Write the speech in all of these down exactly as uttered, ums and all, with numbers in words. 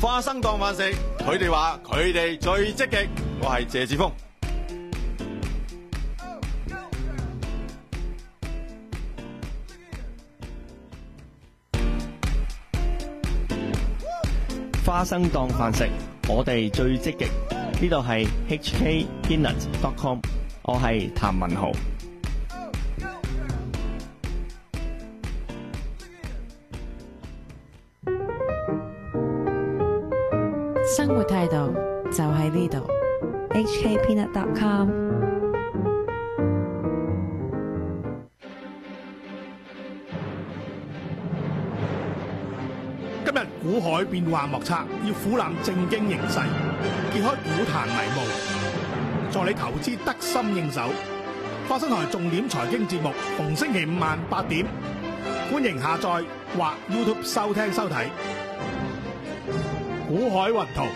花生當飯食，佢哋話佢哋最積極。我係謝志峰。 花生當飯食，我哋最積極。呢度係 H K Peanut dot com， 我係譚文豪。 生活態度就喺呢度 ，H K Peanut dot com。 今日股海變幻莫測，要俯覽正經形勢，揭開股壇迷霧，助你投資得心應手。花生台重點財經節目，逢星期五晚八點，歡迎下載或 YouTube 收聽收睇。股海雲圖，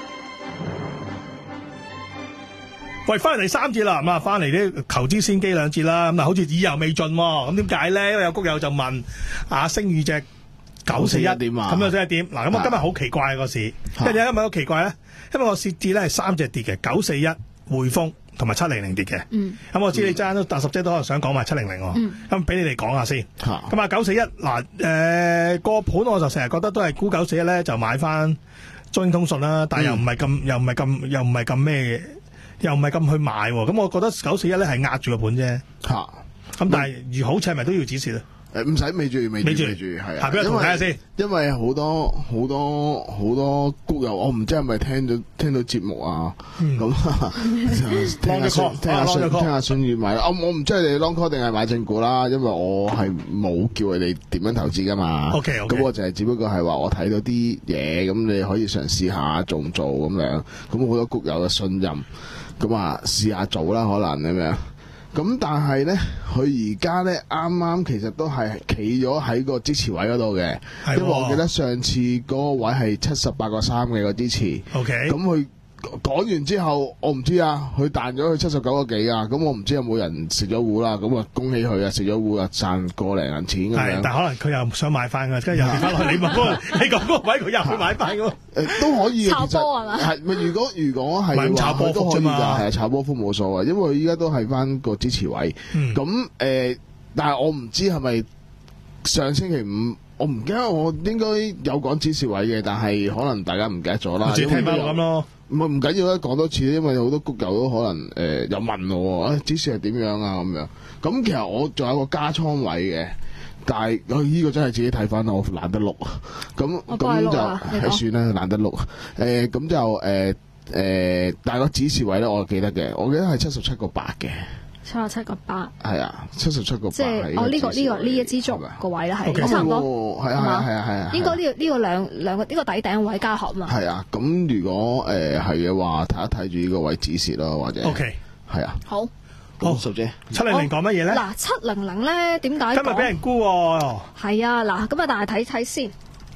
喂，翻嚟第三節啦，咁啊，翻嚟啲投資先機兩節啦，咁啊，好似意猶未盡喎，咁點解咧？因為有谷友就問啊，星宇隻九四一點啊，咁又真係點？嗱，咁我今日好奇怪個市，因為點解今日好奇怪咧？因為我市跌咧係三隻跌嘅，九四一、匯豐同埋七零零跌嘅。嗯，咁我知你爭都達十姐都可能想講埋七零零喎。咁俾你哋講下先。咁啊，九四一嗱，誒個盤我就成日覺得都係估九四一咧，就買翻中英通訊啦，但係又唔係咁，又唔係咁，又唔係咁咩，又唔係咁去買喎。咁我覺得九四一咧係壓住個盤啫。嚇！咁但係如好似係咪都要止蝕啊？ 誒唔使未住未住未住係啊， 俾我同睇下先。 因為好多好多好多谷友，我唔知係咪聽到聽到節目啊，咁聽下聽下信聽下信譽買啦。我我唔知係你 long call 定係買正股啦，因為我係冇叫佢哋點樣投資噶嘛。OK OK。咁我就係只不過係話我睇到啲嘢，咁你可以嘗試下做唔做咁樣。咁好多谷友嘅信任，咁啊試下做啦，可能咁樣。咁但係咧，佢而家咧啱啱其實都係企咗喺個支持位嗰度嘅，因為我記得上次嗰個位係七十八個三嘅個支持。OK，咁佢講完之後，我唔知啊，佢彈咗去七十九個幾啊，咁我唔知有冇人食咗糊啦，咁啊恭喜佢啊，食咗糊啊，賺個零銀錢咁樣。係，但可能佢又想買翻㗎，跟住又跌翻落去。你問嗰個，你講嗰個位，佢又去買翻㗎。誒都可以嘅，其實係嘛？係咪？如果如果係話，佢都可以㗎，係啊，炒波幅冇所謂，因為佢依家都係翻個支持位。咁誒，但係我唔知係咪上星期五。我唔記得，我應該有講指示位嘅，但係可能大家唔記得咗啦。自己聽翻咁咯。唔係唔緊要啦，講多次，因為好多谷友都可能誒有問我，誒指示係點樣啊咁樣。咁其實我仲有個加倉位嘅，但係佢呢個真係自己睇翻啦，我懶得錄。咁咁就係算啦，懶得錄。誒咁就誒誒，但係個指示位咧，我記得嘅，我記得係七十七個八嘅。七十七個八，係啊，七十七個八。即係哦，呢個呢個呢一支竹個位咧係差唔多，係啊係啊係啊係啊。應該呢個呢個兩兩個呢個底頂位加合嘛。係啊，咁如果誒係嘅話，睇一睇住呢個位指示咯，或者 OK 係啊。好，好，淑姐，七零零講乜嘢咧？嗱，七零零咧點解今日俾人沽？係啊，嗱，咁啊，但係睇睇先。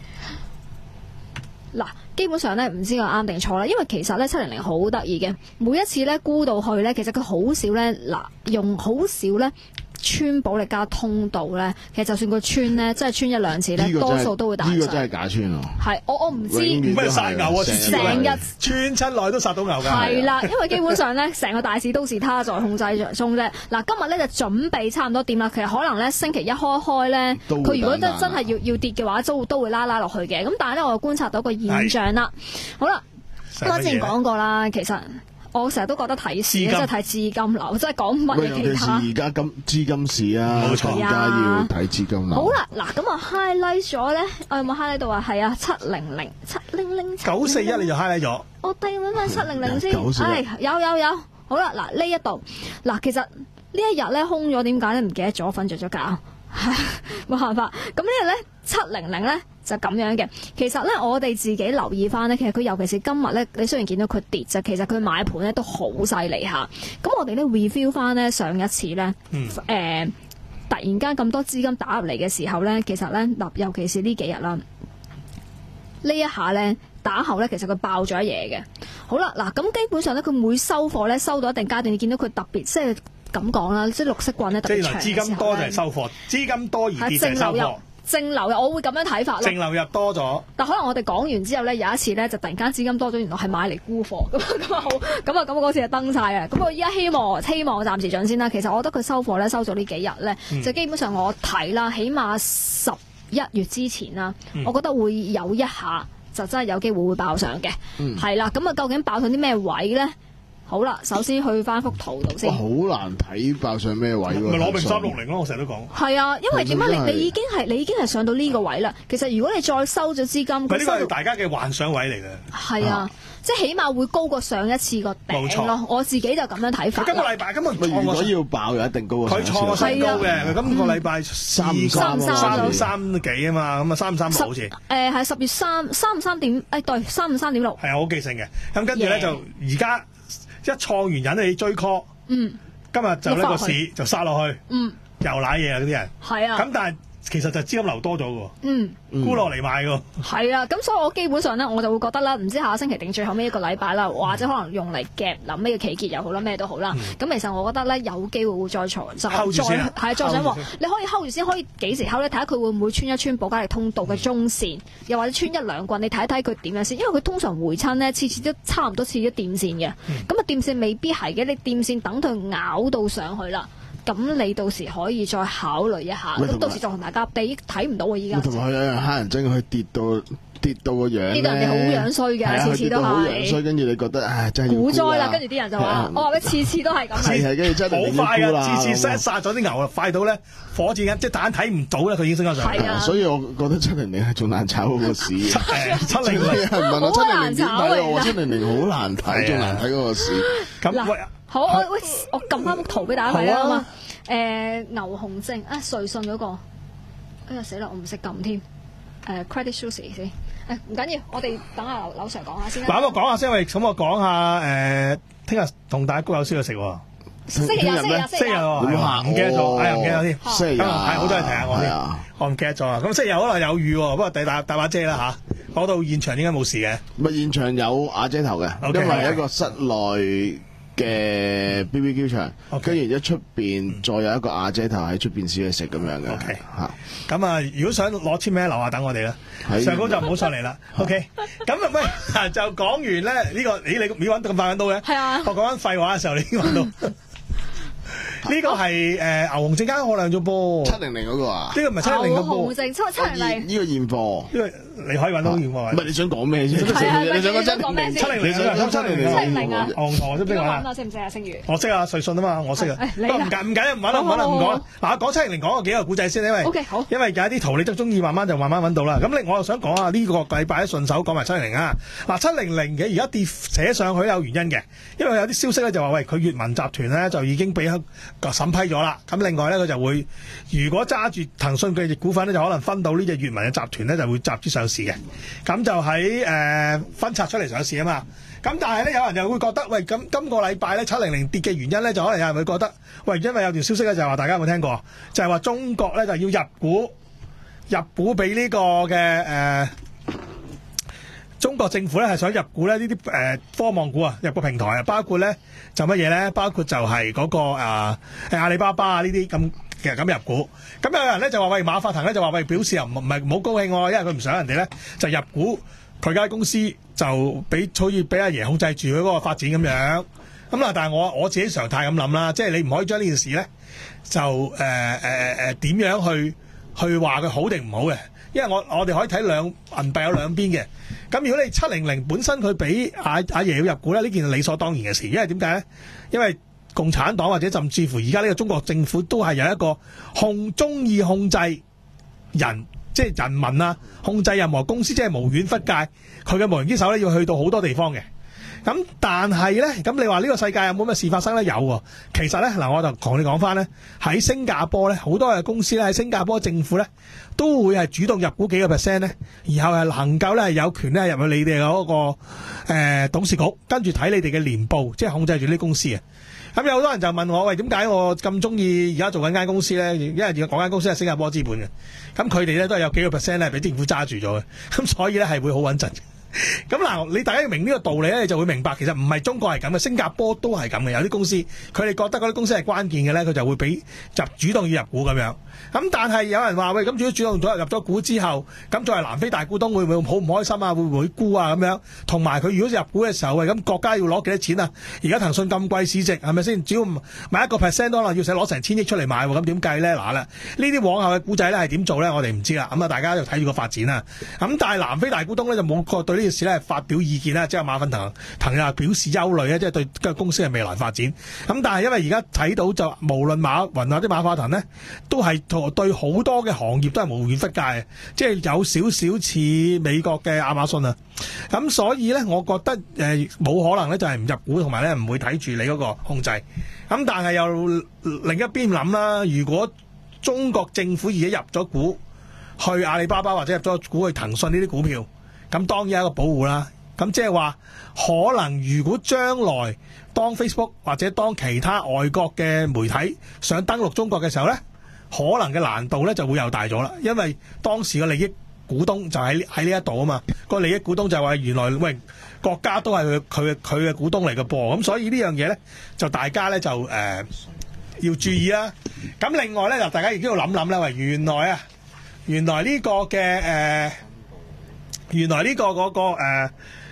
嗱，基本上咧唔知我啱定錯啦，因為其實咧七零零好得意嘅，每一次咧沽到去咧，其實佢好少咧，嗱用好少咧穿保力加通道咧，其實就算佢穿咧，即係穿一兩次咧，多數都會打。呢個真係假穿啊！係我我唔知。唔係殺牛啊！成日穿親內都殺到牛㗎。係啦，因為基本上咧，成個大市都是他在控制中啫。嗱，今日咧就準備差唔多掂啦。其實可能咧星期一開開咧，佢如果真真係要要跌嘅話，都都會拉拉落去嘅。咁但係咧，我觀察到個現象啦。好啦，我之前講過啦，其實。我成日都覺得睇市，即係睇資金流，即係講乜嘢其他。而家金資金市啊，冇錯，而家要睇資金流。好啦，嗱咁我 highlight 咗咧，我有冇 highlight 到啊？係啊，七零零七零零九四一，你就 highlight 咗。我定揾翻七零零先，係有有有。好啦，嗱呢一度，嗱其實呢一日咧空咗，點解咧唔記得咗，瞓着咗覺，冇辦法。咁呢日咧七零零咧。就咁樣嘅，其實咧我哋自己留意翻咧，其實佢尤其是今日咧，你雖然見到佢跌啫，其實佢買盤咧都好犀利下。咁我哋咧 review 翻咧上一次咧，誒、嗯呃、突然間咁多資金打入嚟嘅時候咧，其實咧嗱，尤其是呢幾日啦，呢一下咧打後咧，其實佢爆咗嘢嘅。好啦，嗱咁基本上咧，佢每收貨咧收到一定階段，你見到佢特別即係咁講啦，即係綠色棍咧特別長嘅時候咧，即係資金多就係收貨，資金多而跌就係收貨。 淨流入，我會咁樣睇法咯。 淨流入多咗， 但可能我哋講完之後咧，有一次咧就突然間資金多咗，原來係買嚟沽貨，咁咁啊好，咁啊咁嗰次就登晒啊！咁我依家希望希望暫時漲先啦。其實我覺得佢收貨咧收咗呢幾日咧， 嗯、 就基本上我睇啦，起碼十一月之前啦， 嗯、 我覺得會有一下就真係有機會會爆上嘅，係啦、嗯。咁啊，究竟爆上啲咩位咧？好啦，首先去翻幅圖度先。 好難睇爆上咩位喎？ 咪攞明三六零咯，我成日都講。 係啊，因為點解你你已經係你已經係上到呢個位啦？其實如果你再收咗資金， 佢呢個係大家嘅幻想位嚟嘅。 係啊，即係起碼會高過上一次個頂咯。我自己就咁樣睇法。 今個禮拜今日如果要爆，就一定高過上一次。 佢創個新高嘅，今個禮拜三三三三幾啊嘛，咁啊三五三六好似。 誒係十月三三五三點，誒對三五三點六。 係啊，好記性嘅。咁跟住咧就而家。一創完引你追 call， 嗯， 今日就呢個市就殺落去， 嗯， 又瀨嘢啊嗰啲人， 係啊， 咁但係其實就資金流多咗嘅， 嗯， 沽落嚟買嘅， 係啊，咁所以我基本上咧我就會覺得啦，唔知下個星期定最後尾一個禮拜啦，或者可能用嚟夾臨尾嘅期結又好啦，咩都好啦，咁、嗯、其實我覺得咧有機會會再挫，就再係再上喎，你可以 hold 住先，可以幾時 hold 咧？睇下佢會唔會穿一穿保加利通道嘅中線，又或者穿一兩棍，你睇一睇佢點樣先，因為佢通常回親咧，次次都差唔多次咗掂線嘅，咁啊掂線未必係嘅，你掂線等佢咬到上去啦。咁你到時可以再考慮一下，咁到時再同大家比睇唔到啊！依家同埋佢有人黑人精，佢跌到跌到個樣咧， 跌到人哋好樣衰嘅，次次都係好樣衰， 跟住你覺得唉真係股災啦，跟住啲人就話：我話佢次次都係咁， 係係跟住真係好快啊！次次殺殺咗啲牛啊，快到咧火箭即係蛋睇唔到咧，佢已經升咗上嚟。 所以我覺得七零零係仲難炒嗰個市。 七零零係唔問我七零零點睇我七零零好難睇，仲難睇嗰個市。 咁好，我喂我撳翻幅圖俾大家睇啦嘛。誒牛熊證啊，瑞信嗰個，哎呀死啦，我唔識撳添。誒 Credit Suisse 先，誒唔緊要，我哋等下劉 Sir 講下先啦。 嗱，咁我講下先，喂，咁我講下誒，聽日同大家谷友燒去食喎。 星期日，星期日， 星期日喎，唔記得咗，哎呀唔記得添。 星期日， 係好多人提下我添，我唔記得咗啊。咁星期日可能有雨喎，不過大大大把遮啦嚇。講到現場應該冇事嘅。 咪現場有瓦遮頭嘅，因為係一個室內嘅 B B Q 場，跟住一出邊再有一個瓦遮頭喺出邊試去食咁樣嘅。 OK，嚇。咁啊，如果想攞簽名，樓下等我哋啦。上高就唔好上嚟啦。OK。咁啊，喂，就講完咧呢個，咦？你你揾咁快揾到嘅？ 係啊。 我講緊廢話嘅時候，你已經揾到。呢個係誒牛熊證加可量啫噃， 七零零嗰個啊？ 呢個唔係七零零嗰個。 牛熊證七七零零。 呢個現貨。 因為你可以揾到現貨。 唔係你想講咩先？ 係啊， 你想講咩先？ 七零零，你想七零零？ 七零零啊！ 牛熊識唔識玩啊？識唔識啊？星宇。 我識啊，瑞信啊嘛，我識啊。不過唔緊唔緊要，唔揾啦唔揾啦唔講。嗱，我講七零零講個幾個古仔先，因為 OK 好。 因為有啲圖你都中意，慢慢就慢慢揾到啦。咁另我又想講下呢個禮拜順手講埋七零零啊。嗱，七零零嘅而家跌寫上去有原因嘅，因為有啲消息咧就話喂佢閱文集團咧就已經俾個審批咗啦。咁另外咧佢就會如果揸住騰訊嘅股份咧，就可能分到呢隻閱文嘅集團咧就會集資上市嘅。咁就喺誒、呃、分拆出嚟上市啊嘛。咁但係咧有人就會覺得喂，咁今個禮拜咧七零零跌嘅原因咧就可能有人會覺得喂，因為有條消息咧就係話大家有冇聽過？就係、是、話中國咧就要入股入股俾呢個嘅誒、呃、中國政府咧係想入股咧呢啲誒科網股啊，入個平台啊，包括咧就乜嘢咧？包括就係嗰、那個誒、呃、阿里巴巴啊呢啲咁其實咁入股。咁有人咧就話喂，馬化騰咧就話喂，表示又唔唔係唔好高興喎，因為佢唔想人哋咧就入股佢間公司，就俾好似俾阿爺控制住佢嗰個發展咁樣。咁啦，但係我我自己常態咁諗啦，即係你唔可以將呢件事咧就誒誒誒點樣去去話佢好定唔好嘅，因為我我哋可以睇兩銀幣有兩邊嘅。咁如果你七零零本身佢俾阿阿爺要入股咧，呢件係理所當然嘅事，因為點解咧？因為共產黨或者甚至乎而家呢個中國政府都係有一個控中意控制人，即係人民啊，控制任何公司，即係無遠弗屆。佢嘅無形之手咧要去到好多地方嘅。咁但係咧，咁你話呢個世界有冇咩事發生咧？有喎。其實咧嗱，我就同你講翻咧，喺新加坡咧，好多嘅公司咧喺新加坡政府咧都會係主動入股幾個 percent 咧，然後係能夠咧係有權咧入去你哋嗰個誒董事局，跟住睇你哋嘅年報，即係控制住呢啲公司啊。咁有好多人就問我，喂，點解我咁中意而家做緊間公司咧？因為講間公司係新加坡資本嘅，咁佢哋咧都係有幾個 percent 咧俾政府揸住咗嘅，咁所以咧係會好穩陣。 咁嗱，你大家要明呢個道理咧，你就會明白其實唔係中國係咁嘅，新加坡都係咁嘅。有啲公司佢哋覺得嗰啲公司係關鍵嘅咧，佢就會俾就主動要入股咁樣。咁但係有人話喂，咁如果主動咗入咗股之後，咁作為南非大股東會唔會好唔開心啊？會唔會沽啊？咁樣同埋佢如果入股嘅時候，喂咁國家要攞幾多錢啊？而家騰訊咁貴市值係咪先？只要買一個 percent 可能要使攞成千億出嚟買喎，咁點計咧？嗱啦，呢啲往後嘅股仔咧係點做咧？我哋唔知啦。咁啊，大家就睇住個發展啦。咁但係南非大股東咧就冇個對呢件事咧發表意見啦，即係馬化騰騰又表示憂慮咧，即係對個公司嘅未來發展。咁但係因為而家睇到就無論馬雲或者馬化騰咧，都係對好多嘅行業都係無遠弗屆嘅，即係有少少似美國嘅亞馬遜啊。咁所以咧，我覺得誒冇、呃、可能咧就係唔入股，同埋咧唔會睇住你嗰個控制。咁但係又另一邊諗啦，如果中國政府而家入咗股去阿里巴巴或者入咗股去騰訊呢啲股票，咁當然係一個保護啦。咁即係話可能如果將來當 Facebook 或者當其他外國嘅媒體想登陸中國嘅時候咧，可能嘅難度咧就會又大咗啦。因為當時嘅利益股東就喺喺呢一度啊嘛，個利益股東就話原來喂國家都係佢佢佢嘅股東嚟嘅噃，咁所以呢樣嘢咧就大家咧就誒、呃、要注意啦。咁另外咧就大家亦都要諗諗啦，喂原來啊原來呢個嘅誒、呃、原來呢個嗰、嗰個誒。呃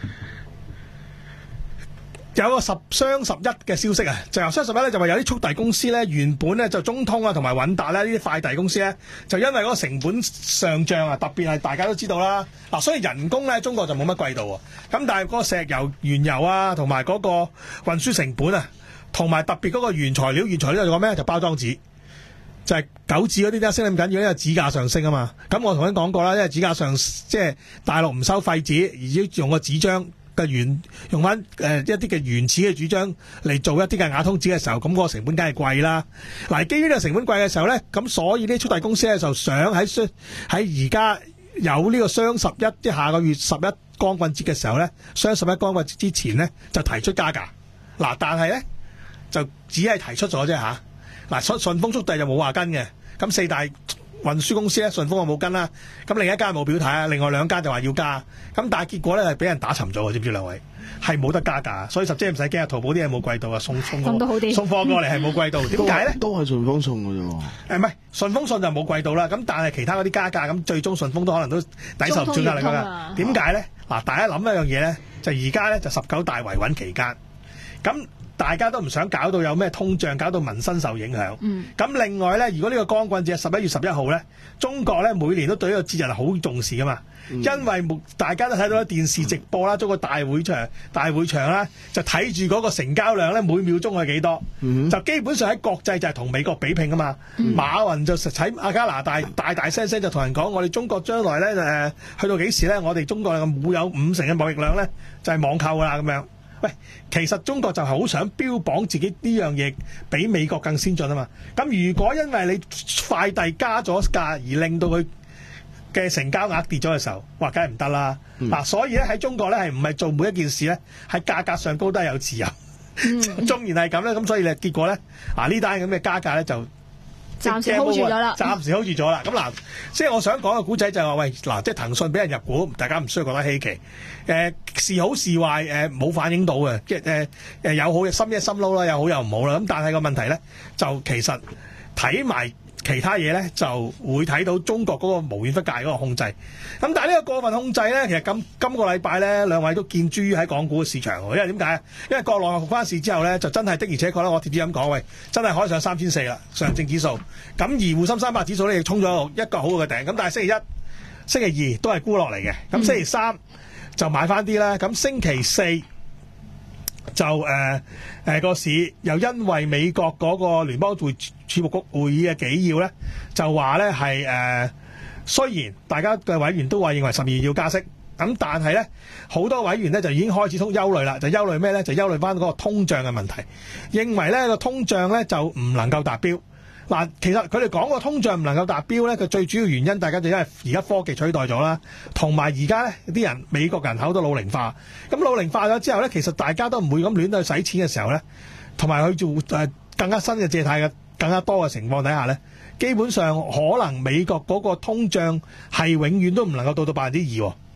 有個十雙十一嘅消息啊，就由雙十一咧就話有啲速遞公司咧原本咧就中通啊同埋韻達咧呢啲快遞公司咧就因為嗰個成本上漲啊，特別係大家都知道啦嗱，所以人工咧中國就冇乜貴到喎，咁但係嗰個石油、原油啊同埋嗰個運輸成本啊，同埋特別嗰個原材料，原材料就講咩就包裝紙，就係玖紙嗰啲咧升得咁緊要，因為紙價上升啊嘛。咁我同你講過啦，因為紙價上即係大陸唔收廢紙，而要用個紙張。嘅原用翻誒、呃、一啲嘅原始嘅主張嚟做一啲嘅瓦通紙嘅時候，咁、那、嗰個成本梗係貴啦。嗱，基於呢個成本貴嘅時候咧，咁所以啲速遞公司咧就想喺喺而家有呢個雙十一，即係下個月十一光棍節嘅時候咧，雙十一光棍節之前咧就提出加價。嗱，但係咧就只係提出咗啫嚇。嗱，順順豐速遞就冇話跟嘅，咁四大運輸公司咧，順豐我冇跟啦，咁另一間冇表態啊，另外兩間就話要加，咁但係結果咧係俾人打沉咗，知唔知兩位？係冇得加價，所以十姐唔使驚啊，淘寶啲嘢冇貴到啊，送送送送貨過嚟係冇貴到，點解咧？都係順豐送嘅啫喎。誒唔係順豐送就冇貴到啦，咁但係其他嗰啲加價，咁最終順豐都可能都抵受唔住壓力㗎。點解咧？嗱，大家諗一樣嘢咧，就而家咧就十九大維穩期間，咁。大家都唔想搞到有咩通脹，搞到民生受影響。咁、嗯、另外咧，如果呢個光棍節係十一月十一號咧，中國咧每年都對呢個節日好重視噶嘛、嗯。因為大家都睇到電視直播啦，中國大會場、大會場啦，就睇住嗰個成交量咧，每秒鐘係幾多、嗯？就基本上喺國際就係同美國比拼噶嘛、嗯。馬雲就喺阿加拿大大大聲聲就同人講：我哋中國將來咧誒、呃，去到幾時咧？我哋中國會有五成嘅貿易量咧，就係、是、網購噶啦咁樣。喂，其實中國就係好想標榜自己呢樣嘢比美國更先進啊嘛。咁如果因為你快遞加咗價而令到佢嘅成交額跌咗嘅時候，哇，梗係唔得啦。嗱、嗯，所以咧喺中國咧係唔係做每一件事咧喺價格上高都係有自由。縱、嗯、然係咁咧，咁所以咧結果咧啊呢單咁嘅加價咧就暫時 hold 住咗啦，暫時 hold 住咗啦。咁嗱，即係我想講嘅古仔就係話，喂嗱，即係騰訊俾人入股，大家唔需要覺得稀奇。誒、呃、是好是壞，誒、呃、冇反映到嘅，即係誒誒有好嘅心一心撈啦，有好有唔好啦。咁但係個問題咧，就其實睇埋其他嘢咧，就會睇到中國嗰個無遠弗屆嗰個控制。咁但係呢個過分控制咧，其實今今個禮拜咧，兩位都見諸於喺港股嘅市場。因為點解？因為國內復翻市之後咧，就真係的而且確咧，我貼紙咁講，喂，真係可以上三千四啦，上證指數。咁而滬深三百指數咧，亦衝咗一個好嘅頂。咁但係星期一、星期二都係沽落嚟嘅。咁星期三就買翻啲啦。咁星期四就誒誒個市又因為美國嗰個聯邦會儲局會議嘅紀要咧，就話咧係誒雖然大家嘅委員都話認為十二月要加息，咁但係咧好多委員咧就已經開始通憂慮啦，就憂慮咩咧？就憂慮翻嗰個通脹嘅問題，認為咧個通脹咧就唔能夠達標。嗱，其實佢哋講個通脹唔能夠達標咧，佢最主要原因，大家就因為而家科技取代咗啦，同埋而家咧啲人美國人口都老齡化，咁老齡化咗之後咧，其實大家都唔會咁亂去使錢嘅時候咧，同埋去做誒更加新嘅借貸嘅更加多嘅情況底下咧，基本上可能美國嗰個通脹係永遠都唔能夠到到百分之二。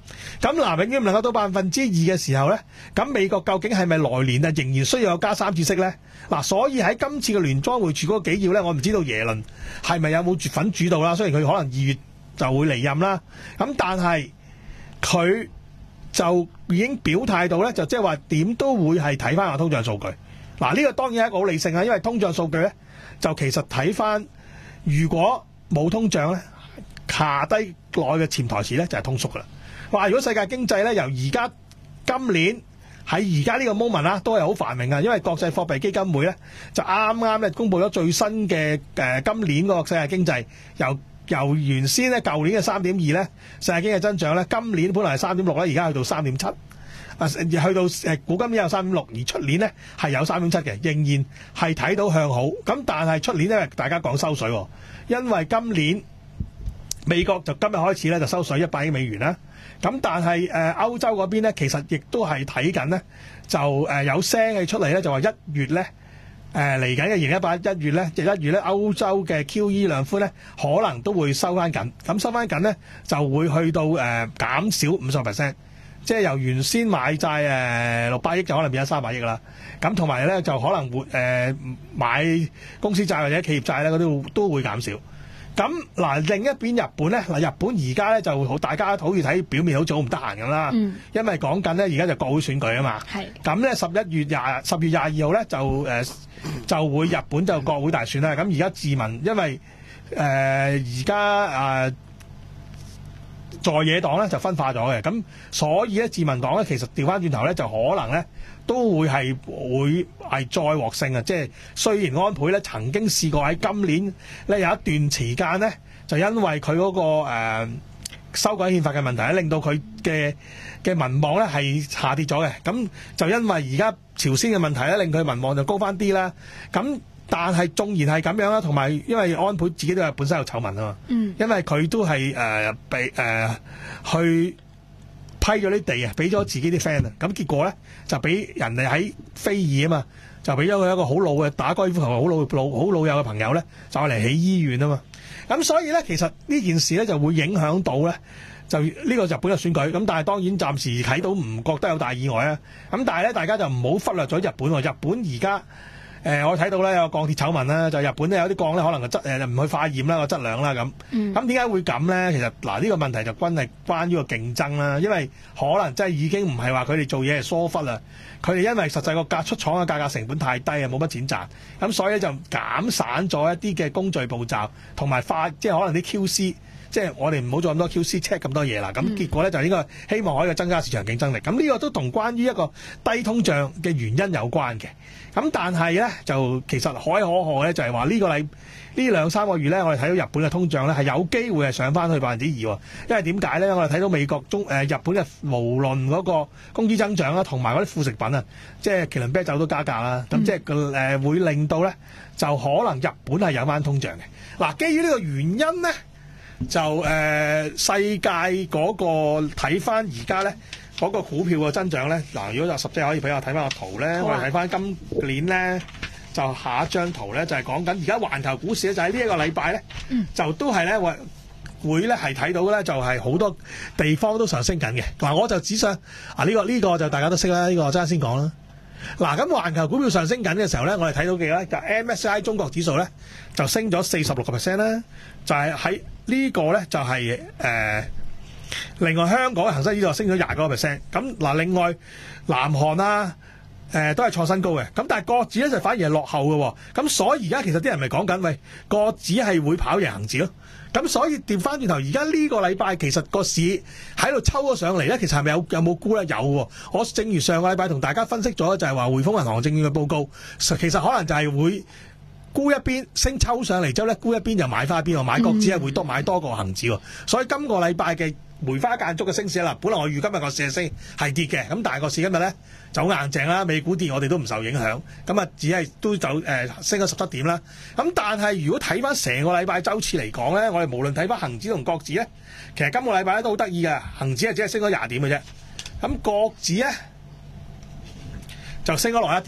咁嗱，永遠唔能夠到百分之二嘅時候咧，咁美國究竟係咪來年啊仍然需要有加三次息咧？嗱，所以喺今次嘅聯莊會處嗰個紀要咧，我唔知道耶倫係咪有冇絕份主導啦。雖然佢可能二月就會離任啦，咁但係佢就已經表態到咧，就即係話點都會係睇翻個通脹數據。嗱，呢個當然係一個好理性啊，因為通脹數據咧就其實睇翻，如果冇通脹咧，下低內嘅潛台詞咧就係通縮噶啦。話如果世界經濟咧由而家今年喺而家呢個 moment 啦，都係好繁榮啊，因為國際貨幣基金會咧就啱啱咧公布咗最新嘅誒、呃、今年嗰個世界經濟，由由原先咧舊年嘅三點二咧世界經濟增長咧，今年本來係三點六咧，而家去到三點七，啊去到誒估今年有三點六，而出年咧係有三點七嘅，仍然係睇到向好。咁但係出年咧大家講收水，因為今年美國就今日開始咧就收水一百億美元啦。咁但係誒歐洲嗰邊咧，其實亦都係睇緊咧，就誒有聲氣出嚟咧，就話一月咧誒嚟緊嘅二零一八一月咧，即係一月咧歐洲嘅 Q E 量寬咧，可能都會收翻緊。咁收翻緊咧，就會去到誒、呃、減少五十 percent，即係由原先買債誒六百億就可能變咗三百億啦。咁同埋咧就可能會誒、呃、買公司債或者企業債咧，嗰啲都會減少。咁嗱，另一邊日本咧，嗱日本而家咧就好，大家好似睇表面好似好唔得閒咁啦，嗯、因為講緊咧而家就國會選舉啊嘛。係咁咧，十一月廿十月廿二號咧就誒、呃、就會日本就國會大選啦。咁而家自民因為誒而家誒在野黨咧就分化咗嘅，咁所以咧自民黨咧其實調翻轉頭咧就可能咧都會係會係再獲勝啊！即係雖然安倍咧曾經試過喺今年咧有一段時間咧，就因為佢嗰、那個誒、呃、修改憲法嘅問題咧，令到佢嘅嘅民望咧係下跌咗嘅。咁就因為而家朝鮮嘅問題咧，令佢民望就高翻啲啦。咁但係縱然係咁樣啦，同埋因為安倍自己都係本身有醜聞啊嘛，嗯、因為佢都係誒、呃、被誒、呃、去。批咗啲地啊，俾咗自己啲 friend 啊，咁結果咧就俾人哋喺非議啊嘛，就俾咗佢一個好老嘅打高爾夫球好老老好老友嘅朋友咧，就嚟起醫院啊嘛。咁所以咧，其實呢件事咧就會影響到咧，就呢個日本嘅選舉。咁但係當然暫時睇到唔覺得有大意外啊。咁但係咧，大家就唔好忽略咗日本喎。日本而家誒我睇到咧有鋼鐵醜聞啦，就日本咧有啲鋼咧可能個質誒唔去化驗啦，個質量啦咁。咁點解會咁咧？其實嗱呢、呢個問題就關係關於個競爭啦，因為可能真係已經唔係話佢哋做嘢係疏忽啦，佢哋因為實際個價出廠嘅價格成本太低啊，冇乜錢賺，咁所以咧就減散咗一啲嘅工序步驟，同埋化即係可能啲 Q C。即係我哋唔好做咁多 Q C check 咁多嘢啦，咁結果咧就應該希望可以增加市場競爭力。咁呢個都同關於一個低通脹嘅原因有關嘅。咁但係咧就其實可喜可賀咧，就係話呢個禮呢兩三個月咧，我哋睇到日本嘅通脹咧係有機會係上翻去百分之二喎。因為點解咧？我哋睇到美國中誒、呃、日本嘅無論嗰個工資增長啦，同埋嗰啲副食品啊，即係麒麟啤酒都加價啦。咁、嗯、即係誒、呃、會令到咧就可能日本係有翻通脹嘅。嗱、啊，基於呢個原因咧。就誒、呃、世界嗰個睇翻而家咧嗰個股票嘅增長咧，嗱，如果有十隻可以俾我睇翻個圖咧，啊、我哋睇翻今年咧就下一張圖咧就係講緊而家環球股市咧就喺呢一個禮拜咧，嗯、就都係咧會會咧係睇到咧就係好多地方都上升緊嘅。嗱，我就只想啊呢、呢個呢、呢個就大家都識啦，呢、呢個我陣間先講啦。嗱，咁環球股票上升緊嘅時候咧，我哋睇到嘅咧就 M S C I 中國指數咧就升咗四十六個 percent 啦，就係喺呢個咧就係、是、誒、呃，另外香港嘅恒生指數升咗廿個 percent。咁嗱，另外南韓啊，誒、呃、都係創新高嘅。咁但係國指咧就反而係落後嘅。咁所以而家其實啲人咪講緊，喂，國指係會跑贏恒指咯。咁所以調翻轉頭，而家呢個禮拜其實個市喺度抽咗上嚟咧，其實係咪有有冇沽咧？有喎。我正如上個禮拜同大家分析咗，就係話匯豐銀行證券嘅報告，其實可能就係會沽一邊升抽上嚟之後咧，沽一邊就買翻一邊喎，買國指係會多買多過恒指喎。所以今個禮拜嘅梅花間竹嘅升市啦，本來我預今日個市升係跌嘅，咁但係個市今日咧走硬淨啦，美股跌我哋都唔受影響，咁啊只係都走誒、呃、升咗十七點啦。咁但係如果睇翻成個禮拜週次嚟講咧，我哋無論睇翻恒指同國指咧，其實今個禮拜咧都好得意嘅，恒指係只係升咗廿點嘅啫，咁國指咧就升咗落一點。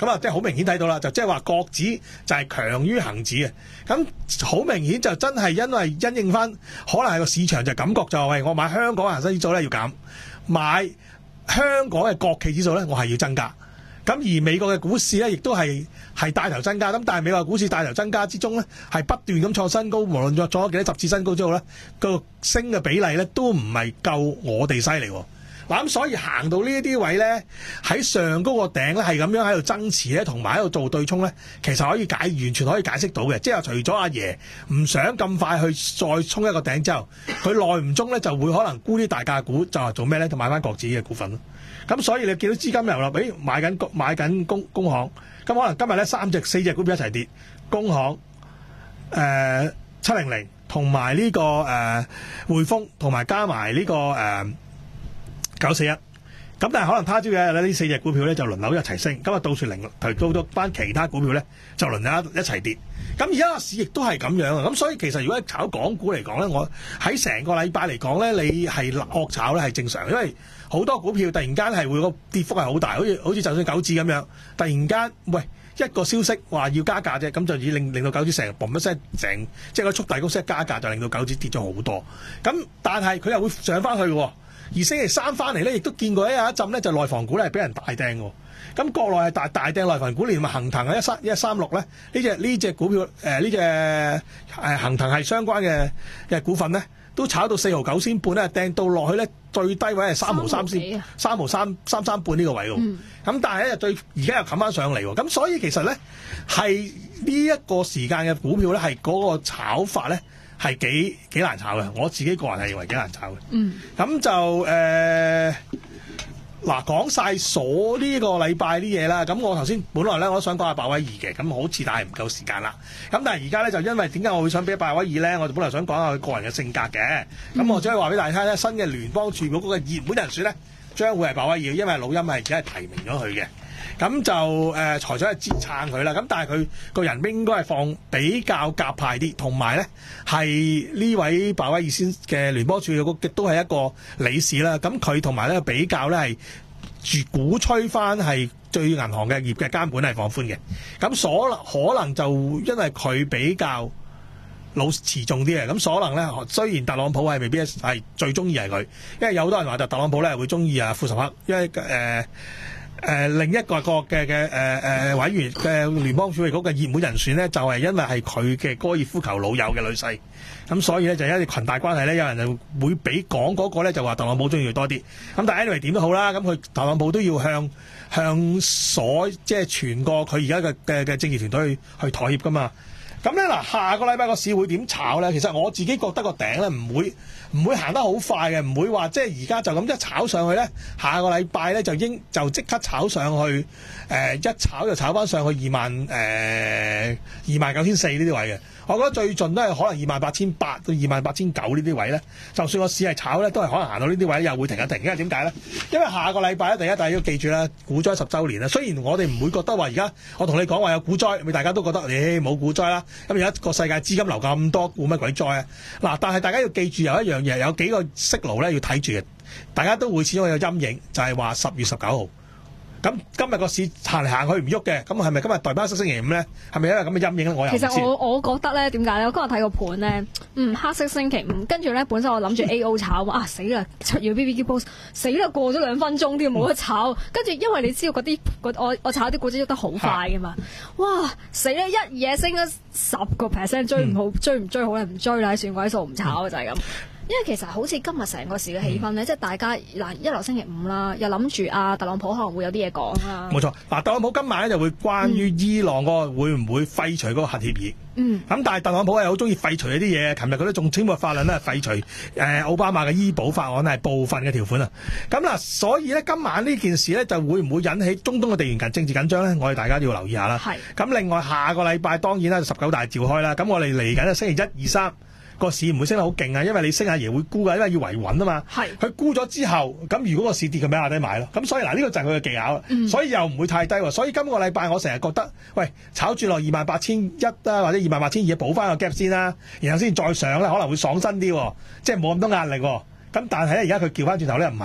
咁啊，即係好明顯睇到啦，就即係話國指就係強於恒指嘅。咁好明顯就真係因為因應翻，可能係個市場就感覺就係、是、我買香港恒生指數咧要減，買香港嘅國企指數咧我係要增加。咁而美國嘅股市咧，亦都係係帶頭增加。咁但係美國股市帶頭增加之中咧，係不斷咁創新高，無論作咗幾多十次新高之後咧，個升嘅比例咧都唔係夠我哋犀利。嗱咁所以行到呢一啲位咧，喺上高個頂咧係咁樣喺度增持咧，同埋喺度做對沖咧，其實可以解完全可以解釋到嘅。即係除咗阿爺唔想咁快去再衝一個頂之後，佢耐唔中咧就會可能沽啲大價股，就係做咩咧？就買翻國指嘅股份咯。咁所以你見到資金流入，誒買緊買緊工工行，咁可能今日咧三隻四隻股票一齊跌，工行、誒七零零同埋呢個誒匯豐，同埋加埋呢個誒九四一。咁但係可能他朝嘅呢四隻股票咧就輪流一齊升，咁啊倒數零提到咗班其他股票咧就輪流一齊跌。咁而家個市亦都係咁樣啊！咁所以其實如果炒港股嚟講咧，我喺成個禮拜嚟講咧，你係惡炒咧係正常，因為好多股票突然間係會個跌幅係好大，好似好似就算九指咁樣，突然間喂一個消息話要加價啫，咁就已令令到九指成日嘣一聲成即係個速遞公司一加價就令到九指跌咗好多。咁但係佢又會上翻去喎。而星期三翻嚟咧，亦都見過一有一陣咧，就內房股咧係俾人大掟喎。咁國內係大大掟內房股，連埋恒騰啊一三一三六咧，呢隻呢隻股票誒呢隻誒恒騰係相關嘅嘅股份咧，都炒到四毫九仙半咧，掟到落去咧最低位係三毫三仙，三毫三三三半呢個位喎。咁、嗯、但係咧對而家又冚翻上嚟喎。咁所以其實咧係呢一個時間嘅股票咧係嗰個炒法咧。係幾幾難炒嘅，我自己個人係認為幾難炒嘅。嗯，咁就誒嗱講晒所呢個禮拜啲嘢啦。咁我頭先本來咧我都想講下鮑威爾嘅，咁好似但係唔夠時間啦。咁但係而家咧就因為點解我會想俾鮑威爾咧？我就本來想講下佢個人嘅性格嘅。咁我只可以話俾大家聽咧，新嘅聯邦儲備局嗰個熱門人選咧，將會係鮑威爾，因為老欽係而家係提名咗佢嘅。咁就誒財長係支撐佢啦，咁但係佢個人應該係放比較鴿派啲，同埋咧係呢位鮑威爾先嘅聯邦儲備局亦都係一個理事啦。咁佢同埋咧比較咧係住鼓吹翻係對銀行嘅業嘅監管係放寬嘅。咁所可能就因為佢比較老持重啲嘅，咁所能咧雖然特朗普係未必係最中意係佢，因為有好多人話就特朗普咧會中意啊庫什克，因為誒。呃誒、呃、另一個個嘅嘅誒誒委員嘅聯邦儲備局嘅熱門人選咧，就係、是、因為係佢嘅高爾夫球老友嘅女婿，咁所以咧就因為裙帶關係咧，有人就會比講嗰個咧就話特朗普中意佢多啲。咁但係 anyway 點都好啦，咁佢特朗普都要向向所即係全個佢而家嘅嘅嘅政治團隊去去妥協噶嘛。咁咧嗱，下個禮拜個市會點炒咧？其實我自己覺得個頂咧唔會唔會行得好快嘅，唔會話即係而家就咁一炒上去咧，下個禮拜咧就應就即刻炒上去，誒、呃、一炒就炒翻上去二萬誒二萬九千四呢啲位嘅。我覺得最盡都係可能二萬八千八到二萬八千九呢啲位咧，就算個市係炒咧，都係可能行到呢啲位又會停一停。因為點解咧？因為下個禮拜咧，第一大家要記住啦，股災十週年啦。雖然我哋唔會覺得話而家我同你講話有股災，咪大家都覺得誒冇股災啦。咁而家個世界資金流咁多，股乜鬼災啊？嗱，但係大家要記住有一樣嘢，有幾個息路咧要睇住嘅，大家都會始終有陰影，就係話十月十九號。咁今日個市行嚟行去唔喐嘅，咁係咪今日代班星期五咧？係咪因為咁嘅陰影咧？我又唔知。 其實我我覺得咧，點解咧？我今日睇個盤咧，嗯，黑色星期五，跟住咧本身我諗住 A O 炒啊，死啦！出要 B B Q post， 死啦！過咗兩分鐘都要冇得炒，跟住因為你知道嗰啲我我炒啲股質喐得好快嘅嘛，哇！死啦！一嘢升咗十個 percent， 追唔好，嗯、追唔追好咧？唔追啦，算鬼數唔炒、嗯、就係咁。因為其實好似今日成個市嘅氣氛咧，嗯、即係大家嗱一來星期五啦，又諗住啊特朗普可能會有啲嘢講啦。冇錯，嗱特朗普今晚咧就會關於伊朗嗰個會唔會廢除嗰個核協議。嗯。咁但係特朗普係好中意廢除一啲嘢，琴日佢都仲簽過法律咧廢除誒、呃、奧巴馬嘅醫保法案係部分嘅條款啊。咁嗱，所以咧今晚呢件事咧就會唔會引起中東嘅地緣緊政治緊張咧？我哋大家要留意下啦。係。咁另外下個禮拜當然啦，十九大召開啦。咁我哋嚟緊嘅星期一、二、三。個市唔會升得好勁啊，因為你升下爺會沽㗎，因為要維穩啊嘛。係。佢沽咗之後，咁如果個市跌，佢咪下低買咯。咁所以嗱，呢個就係佢嘅技巧啦。嗯、所以又唔會太低喎。所以今個禮拜我成日覺得，喂，炒住落二萬八千一啦，或者二萬八千二，補翻個 gap 先啦，然後先再上咧，可能會爽身啲，即係冇咁多壓力。咁但係咧，而家佢調翻轉頭咧，唔係。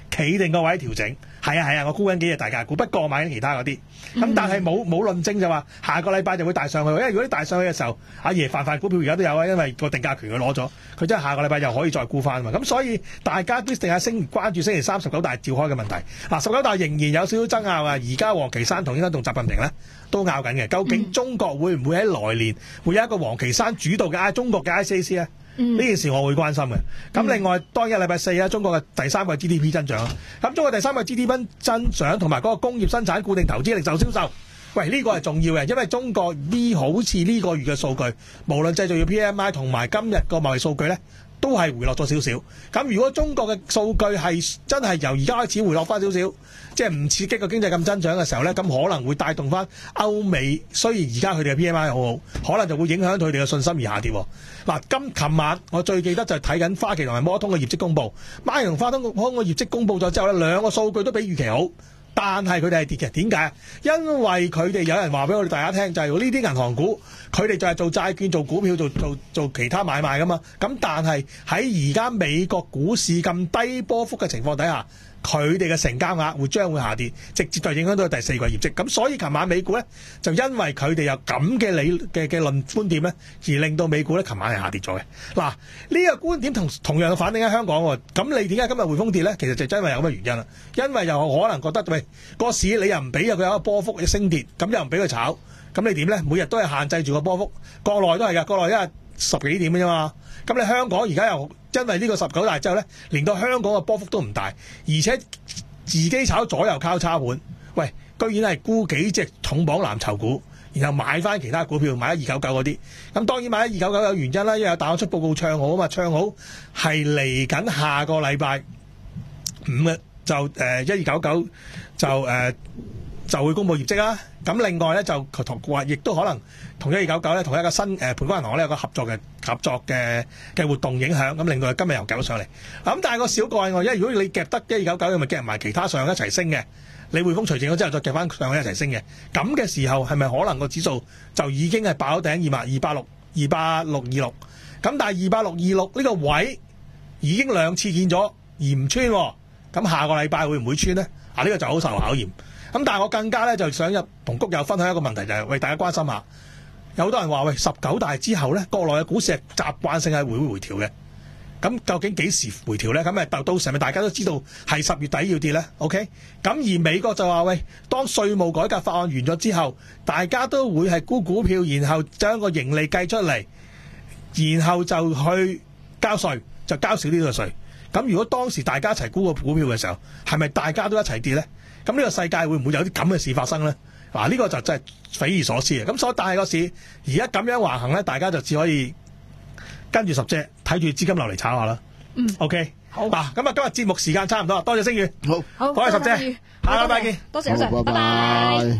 企定個位調整。係啊係啊，我沽緊幾隻大價股，不過我買緊其他嗰啲。咁但係冇冇論證就話下個禮拜就會大上去，因為如果啲大上去嘅時候，阿爺泛泛股票而家都有啊，因為個定價權佢攞咗，佢真係下個禮拜又可以再沽翻嘛。咁所以大家必定係星關注星期三十九大召開嘅問題。嗱，十九大仍然有少少爭拗啊！而家王岐山同應該同習近平咧都拗緊嘅，究竟中國會唔會喺來年會有一個王岐山主導嘅啊中國嘅 I C A C 咧？呢、嗯、件事我會關心嘅。咁另外當日禮拜四啊，中國嘅第三季 G D P 增長，咁中國第三季 G D P 增長同埋嗰個工業生產、固定投資、零售銷售，喂呢、呢個係重要嘅，因為中國呢好似呢個月嘅數據，無論製造業 P M I 同埋今日個貿易數據咧，都係回落咗少少。咁如果中國嘅數據係真係由而家開始回落翻少少，即係唔刺激個經濟咁增長嘅時候咧，咁可能會帶動翻歐美。雖然而家佢哋嘅 P M I 好好，可能就會影響佢哋嘅信心而下跌。嗱，今琴晚我最記得就係睇緊花旗同埋摩通嘅業績公佈，花旗同花通嘅業績公佈咗之後咧，兩個數據都比預期好，但係佢哋係跌嘅。點解？因為佢哋有人話俾我哋大家聽，就係呢啲銀行股，佢哋就係做債券、做股票、做做做其他買賣噶嘛。咁但係喺而家美國股市咁低波幅嘅情況底下，佢哋嘅成交額會將會下跌，直接就影響到第四季業績。咁所以琴晚美股咧就因為佢哋有咁嘅理嘅嘅論觀點咧，而令到美股咧琴晚係下跌咗嘅。嗱，呢個觀點同同樣反映喺香港喎。咁你點解今日匯豐跌咧？其實就因為有咁嘅原因啦。因為又可能覺得喂個市你又唔俾佢有一個波幅嘅升跌，咁又唔俾佢炒，咁你點咧？每日都係限制住個波幅，國內都係㗎，國內因為十幾點嘅啫嘛。咁你香港而家又因為呢個十九大之後咧，連到香港嘅波幅都唔大，而且自己炒左右交叉盤，喂，居然係沽幾隻重磅藍籌股，然後買翻其他股票，買一二九九嗰啲。咁當然買一二九九有原因啦，因為有大行出報告唱好啊嘛，唱好係嚟緊下個禮拜五嘅就誒一二九九就誒、呃、就會公布業績啦。咁另外咧就同話，亦都可能同一二九九咧同一個新誒盤谷銀行咧有個合作嘅合作嘅嘅活動影響，咁令到佢今日又夾咗上嚟。咁但係個小個案，因為如果你夾得一二九九，咪夾埋其他上一齊升嘅，你匯豐除淨咗之後再夾翻上去一齊升嘅，咁嘅時候係咪可能個指數就已經係爆咗頂二萬二百六二百六二六？咁但係二百六二六呢個位已經兩次見咗而唔穿，咁下個禮拜會唔會穿呢？啊，呢個就好受考驗。咁但係我更加咧就想入同谷友分享一個問題，就係、是、為大家關心下。有好多人話喂，十九大之後咧，國內嘅股市係習慣性係會回調嘅。咁究竟幾時回調咧？咁誒到到時咪大家都知道係十月底要跌咧。OK。咁而美國就話喂，當稅務改革法案完咗之後，大家都會係沽股票，然後將個盈利計出嚟，然後就去交稅，就交少啲嘅稅。咁如果當時大家一齊沽個股票嘅時候，係咪大家都一齊跌咧？咁呢個世界會唔會有啲咁嘅事發生咧？嗱、啊，呢、這個就真係匪夷所思嘅。咁所以但係個市而家咁樣橫行咧，大家就只可以跟住十隻睇住資金流嚟炒下啦。嗯 ，OK， 好。嗱，咁啊，今日節目時間差唔多，多謝星宇。好，好，多謝十隻，下個禮拜見。 多謝，多謝，拜拜。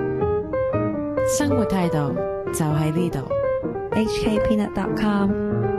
生活態度就喺呢度。H K Peanut dot com